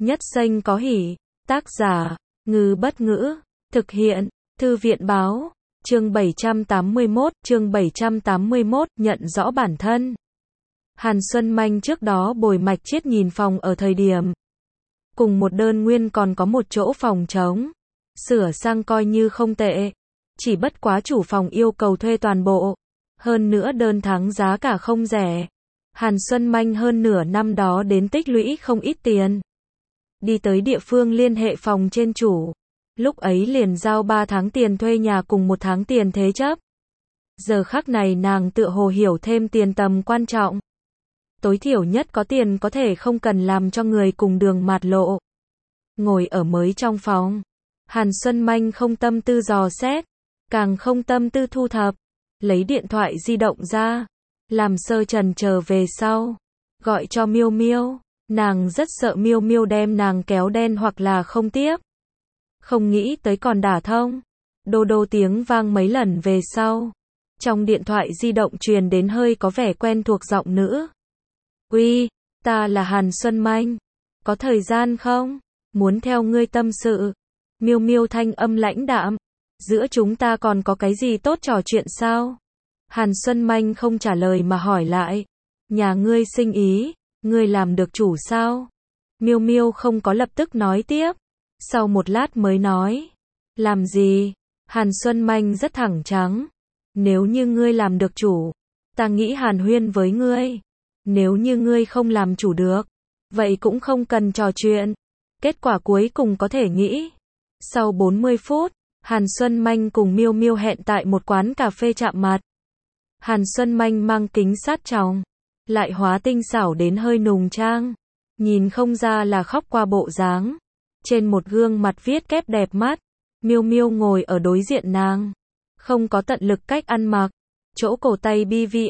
Nhất xanh có hỉ. Tác giả, Ngư Bất Ngữ. Thực hiện, Thư viện Báo. Chương 781, nhận rõ bản thân. Hàn Xuân Manh trước đó bồi Mạch Chiết nhìn phòng ở thời điểm. Cùng một đơn nguyên còn có một chỗ phòng trống. Sửa sang coi như không tệ. Chỉ bất quá chủ phòng yêu cầu thuê toàn bộ. Hơn nữa đơn tháng giá cả không rẻ. Hàn Xuân Manh hơn nửa năm đó đến tích lũy không ít tiền. Đi tới địa phương liên hệ phòng trên chủ. Lúc ấy liền giao 3 tháng tiền thuê nhà cùng 1 tháng tiền thế chấp. Giờ khắc này nàng tựa hồ hiểu thêm tiền tầm quan trọng. Tối thiểu nhất có tiền có thể không cần làm cho người cùng đường mạt lộ. Ngồi ở mới trong phòng. Hàn Xuân Manh không tâm tư dò xét. Càng không tâm tư thu thập. Lấy điện thoại di động ra. Làm sơ trần chờ về sau. Gọi cho Miêu Miêu. Nàng rất sợ Miêu Miêu đem nàng kéo đen hoặc là không tiếp. Không nghĩ tới còn đả thông. Đô đô tiếng vang mấy lần về sau. Trong điện thoại di động truyền đến hơi có vẻ quen thuộc giọng nữ. Uy, ta là Hàn Xuân Manh. Có thời gian không? Muốn theo ngươi tâm sự. Miêu Miêu thanh âm lãnh đạm. Giữa chúng ta còn có cái gì tốt trò chuyện sao? Hàn Xuân Manh không trả lời mà hỏi lại. Nhà ngươi sinh ý, ngươi làm được chủ sao? Miêu Miêu không có lập tức nói tiếp. Sau một lát mới nói. Làm gì? Hàn Xuân Manh rất thẳng trắng. Nếu như ngươi làm được chủ, ta nghĩ hàn huyên với ngươi. Nếu như ngươi không làm chủ được, vậy cũng không cần trò chuyện. Kết quả cuối cùng có thể nghĩ. Sau 40 phút, Hàn Xuân Manh cùng Miêu Miêu hẹn tại một quán cà phê chạm mặt. Hàn Xuân Manh mang kính sát tròng, lại hóa tinh xảo đến hơi nùng trang. Nhìn không ra là khóc qua bộ dáng. Trên một gương mặt viết kép đẹp mắt. Miêu Miêu ngồi ở đối diện nàng. Không có tận lực cách ăn mặc. Chỗ cổ tay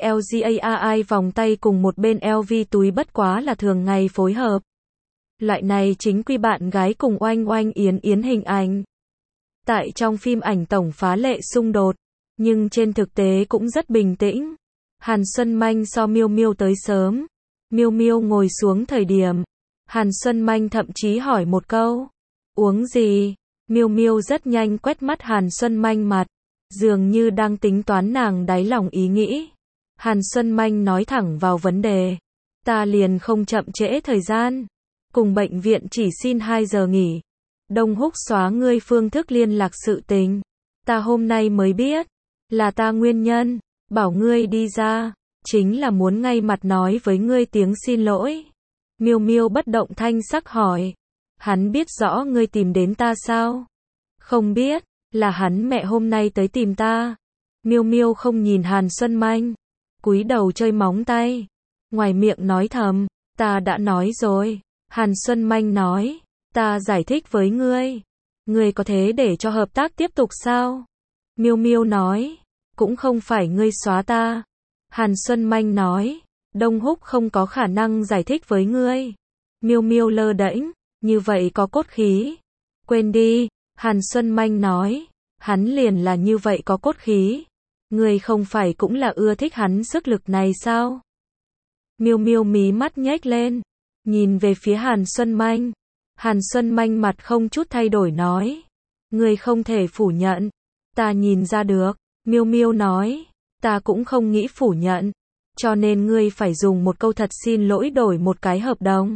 BVLGAI vòng tay cùng một bên LV túi bất quá là thường ngày phối hợp. Loại này chính quy bạn gái cùng oanh oanh yến yến hình ảnh. Tại trong phim ảnh tổng phá lệ xung đột. Nhưng trên thực tế cũng rất bình tĩnh. Hàn Xuân Manh so Miêu Miêu tới sớm. Miêu Miêu ngồi xuống thời điểm. Hàn Xuân Manh thậm chí hỏi một câu. Uống gì? Miêu Miêu rất nhanh quét mắt Hàn Xuân Manh mặt. Dường như đang tính toán nàng đáy lòng ý nghĩ. Hàn Xuân Manh nói thẳng vào vấn đề. Ta liền không chậm trễ thời gian. Cùng bệnh viện chỉ xin 2 giờ nghỉ. Đông Húc xóa ngươi phương thức liên lạc sự tình. Ta hôm nay mới biết. Là ta nguyên nhân. Bảo ngươi đi ra. Chính là muốn ngay mặt nói với ngươi tiếng xin lỗi. Miêu Miêu bất động thanh sắc hỏi. Hắn biết rõ ngươi tìm đến ta sao? Không biết. Là hắn mẹ hôm nay tới tìm ta. Miêu Miêu không nhìn Hàn Xuân Manh. Cúi đầu chơi móng tay. Ngoài miệng nói thầm. Ta đã nói rồi. Hàn Xuân Manh nói. Ta giải thích với ngươi. Ngươi có thế để cho hợp tác tiếp tục sao? Miêu Miêu nói. Cũng không phải ngươi xóa ta. Hàn Xuân Manh nói. Đông Húc không có khả năng giải thích với ngươi. Miêu Miêu lơ đễnh. Như vậy có cốt khí. Quên đi. Hàn Xuân Manh nói. Hắn liền là như vậy có cốt khí. Ngươi không phải cũng là ưa thích hắn sức lực này sao? Miêu Miêu mí mắt nhếch lên. Nhìn về phía Hàn Xuân Manh. Hàn Xuân Manh mặt không chút thay đổi nói. Ngươi không thể phủ nhận. Ta nhìn ra được. Miêu Miêu nói. Ta cũng không nghĩ phủ nhận. Cho nên ngươi phải dùng một câu thật xin lỗi đổi một cái hợp đồng.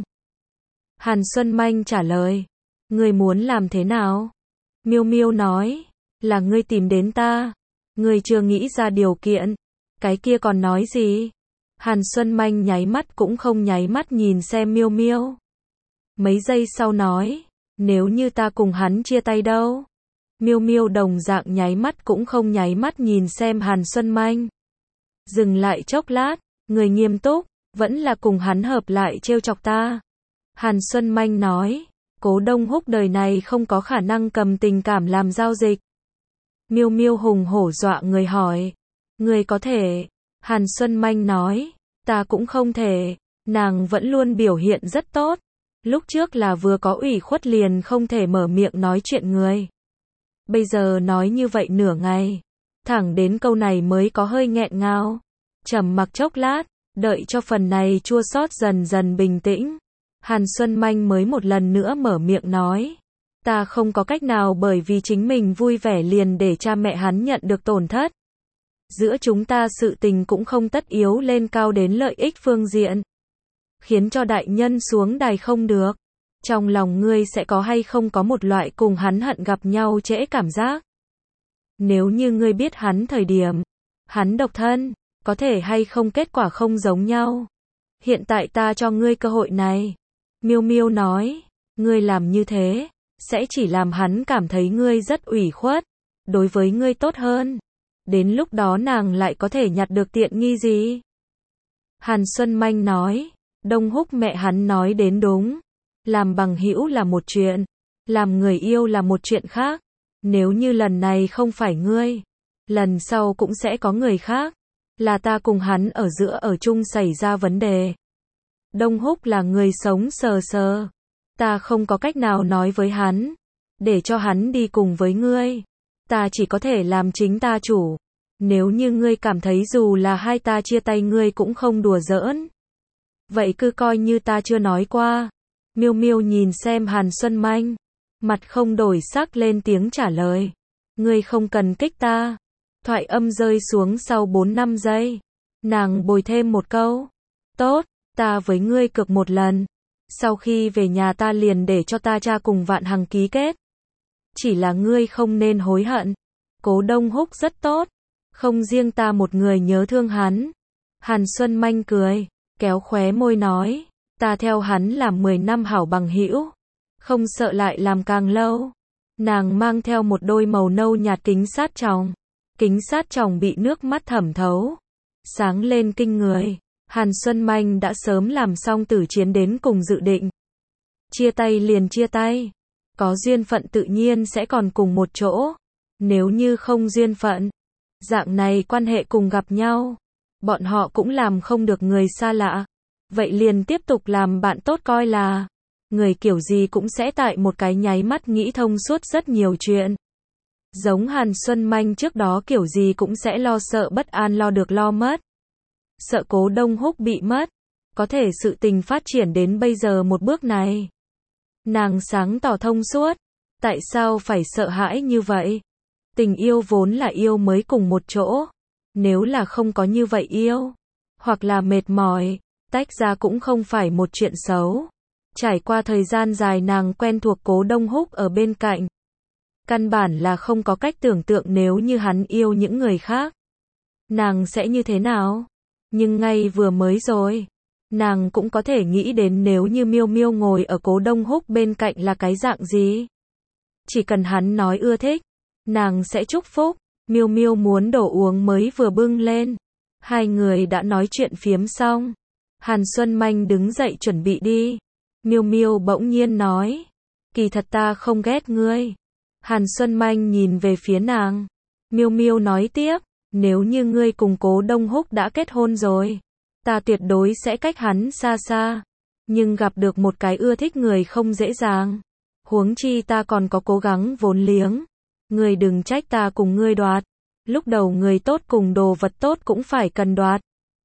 Hàn Xuân Manh trả lời. Ngươi muốn làm thế nào? Miêu Miêu nói. Là ngươi tìm đến ta. Ngươi chưa nghĩ ra điều kiện. Cái kia còn nói gì? Hàn Xuân Manh nháy mắt cũng không nháy mắt nhìn xem Miêu Miêu. Mấy giây sau nói. Nếu như ta cùng hắn chia tay đâu? Miêu Miêu đồng dạng nháy mắt cũng không nháy mắt nhìn xem Hàn Xuân Manh. Dừng lại chốc lát. Người nghiêm túc. Vẫn là cùng hắn hợp lại trêu chọc ta. Hàn Xuân Manh nói. Cố Đông Húc đời này không có khả năng cầm tình cảm làm giao dịch. Miêu Miêu hùng hổ dọa người hỏi. Người có thể. Hàn Xuân Manh nói. Ta cũng không thể. Nàng vẫn luôn biểu hiện rất tốt. Lúc trước là vừa có ủy khuất liền không thể mở miệng nói chuyện người. Bây giờ nói như vậy nửa ngày. Thẳng đến câu này mới có hơi nghẹn ngào. Trầm mặc chốc lát. Đợi cho phần này chua xót dần dần bình tĩnh. Hàn Xuân Manh mới một lần nữa mở miệng nói. Ta không có cách nào bởi vì chính mình vui vẻ liền để cha mẹ hắn nhận được tổn thất. Giữa chúng ta sự tình cũng không tất yếu lên cao đến lợi ích phương diện. Khiến cho đại nhân xuống đài không được. Trong lòng ngươi sẽ có hay không có một loại cùng hắn hận gặp nhau trễ cảm giác. Nếu như ngươi biết hắn thời điểm, hắn độc thân, có thể hay không kết quả không giống nhau. Hiện tại ta cho ngươi cơ hội này. Miêu Miêu nói, ngươi làm như thế, sẽ chỉ làm hắn cảm thấy ngươi rất ủy khuất, đối với ngươi tốt hơn. Đến lúc đó nàng lại có thể nhặt được tiện nghi gì? Hàn Xuân Manh nói, Đông Húc mẹ hắn nói đến đúng. Làm bằng hữu là một chuyện, làm người yêu là một chuyện khác. Nếu như lần này không phải ngươi, lần sau cũng sẽ có người khác. Là ta cùng hắn ở giữa ở chung xảy ra vấn đề. Đông Húc là người sống sờ sờ. Ta không có cách nào nói với hắn, để cho hắn đi cùng với ngươi. Ta chỉ có thể làm chính ta chủ. Nếu như ngươi cảm thấy dù là hai ta chia tay ngươi cũng không đùa giỡn, vậy cứ coi như ta chưa nói qua. Miêu Miêu nhìn xem Hàn Xuân Manh, mặt không đổi sắc lên tiếng trả lời. Ngươi không cần kích ta. Thoại âm rơi xuống sau 4-5 giây. Nàng bồi thêm một câu. Tốt, ta với ngươi cược một lần. Sau khi về nhà ta liền để cho ta cha cùng Vạn Hằng ký kết. Chỉ là ngươi không nên hối hận. Cố Đông Húc rất tốt. Không riêng ta một người nhớ thương hắn. Hàn Xuân Manh cười, kéo khóe môi nói. Ta theo hắn làm 10 năm hảo bằng hữu. Không sợ lại làm càng lâu. Nàng mang theo một đôi màu nâu nhạt kính sát tròng. Kính sát tròng bị nước mắt thẩm thấu. Sáng lên kinh người. Hàn Xuân Manh đã sớm làm xong tử chiến đến cùng dự định. Chia tay liền chia tay. Có duyên phận tự nhiên sẽ còn cùng một chỗ. Nếu như không duyên phận, dạng này quan hệ cùng gặp nhau, bọn họ cũng làm không được người xa lạ. Vậy liền tiếp tục làm bạn tốt coi là. Người kiểu gì cũng sẽ tại một cái nháy mắt nghĩ thông suốt rất nhiều chuyện. Giống Hàn Xuân Manh trước đó kiểu gì cũng sẽ lo sợ bất an lo được lo mất. Sợ Cố Đông Húc bị mất. Có thể sự tình phát triển đến bây giờ một bước này. Nàng sáng tỏ thông suốt. Tại sao phải sợ hãi như vậy? Tình yêu vốn là yêu mới cùng một chỗ. Nếu là không có như vậy yêu, hoặc là mệt mỏi, tách ra cũng không phải một chuyện xấu. Trải qua thời gian dài nàng quen thuộc Cố Đông Húc ở bên cạnh. Căn bản là không có cách tưởng tượng nếu như hắn yêu những người khác. Nàng sẽ như thế nào? Nhưng ngay vừa mới rồi, nàng cũng có thể nghĩ đến nếu như Miêu Miêu ngồi ở Cố Đông Húc bên cạnh là cái dạng gì. Chỉ cần hắn nói ưa thích, nàng sẽ chúc phúc. Miêu Miêu muốn đổ uống mới vừa bưng lên. Hai người đã nói chuyện phiếm xong. Hàn Xuân Manh đứng dậy chuẩn bị đi. Miêu Miêu bỗng nhiên nói, kỳ thật ta không ghét ngươi. Hàn Xuân Manh nhìn về phía nàng. Miêu Miêu nói tiếp, nếu như ngươi cùng Cố Đông Húc đã kết hôn rồi, ta tuyệt đối sẽ cách hắn xa xa. Nhưng gặp được một cái ưa thích người không dễ dàng. Huống chi ta còn có cố gắng vốn liếng. Ngươi đừng trách ta cùng ngươi đoạt. Lúc đầu người tốt cùng đồ vật tốt cũng phải cần đoạt.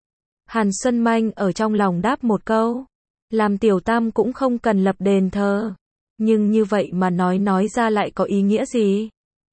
Hàn Xuân Manh ở trong lòng đáp một câu. Làm tiểu tam cũng không cần lập đền thờ. Nhưng như vậy mà nói ra lại có ý nghĩa gì?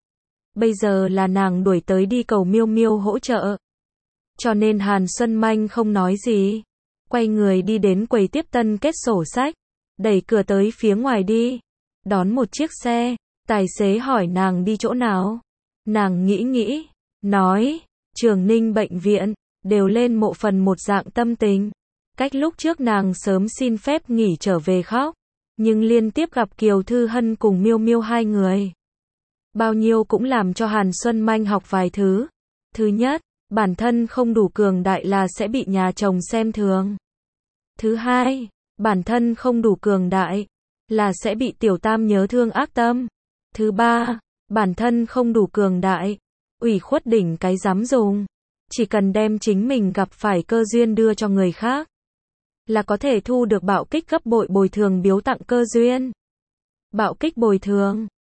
Bây giờ là nàng đuổi tới đi cầu Miêu Miêu hỗ trợ. Cho nên Hàn Xuân Manh không nói gì. Quay người đi đến quầy tiếp tân kết sổ sách. Đẩy cửa tới phía ngoài đi. Đón một chiếc xe. Tài xế hỏi nàng đi chỗ nào. Nàng nghĩ. Nói. Trường Ninh bệnh viện. Đều lên mộ phần một dạng tâm tình. Cách lúc trước nàng sớm xin phép nghỉ trở về khóc. Nhưng liên tiếp gặp Kiều Thư Hân cùng Miêu Miêu hai người. Bao nhiêu cũng làm cho Hàn Xuân Manh học vài thứ. Thứ nhất, bản thân không đủ cường đại là sẽ bị nhà chồng xem thường. Thứ hai, bản thân không đủ cường đại là sẽ bị tiểu tam nhớ thương ác tâm. Thứ ba, bản thân không đủ cường đại, ủy khuất đỉnh cái dám dùng. Chỉ cần đem chính mình gặp phải cơ duyên đưa cho người khác, là có thể thu được bạo kích gấp bội bồi thường biếu tặng cơ duyên. Bạo kích bồi thường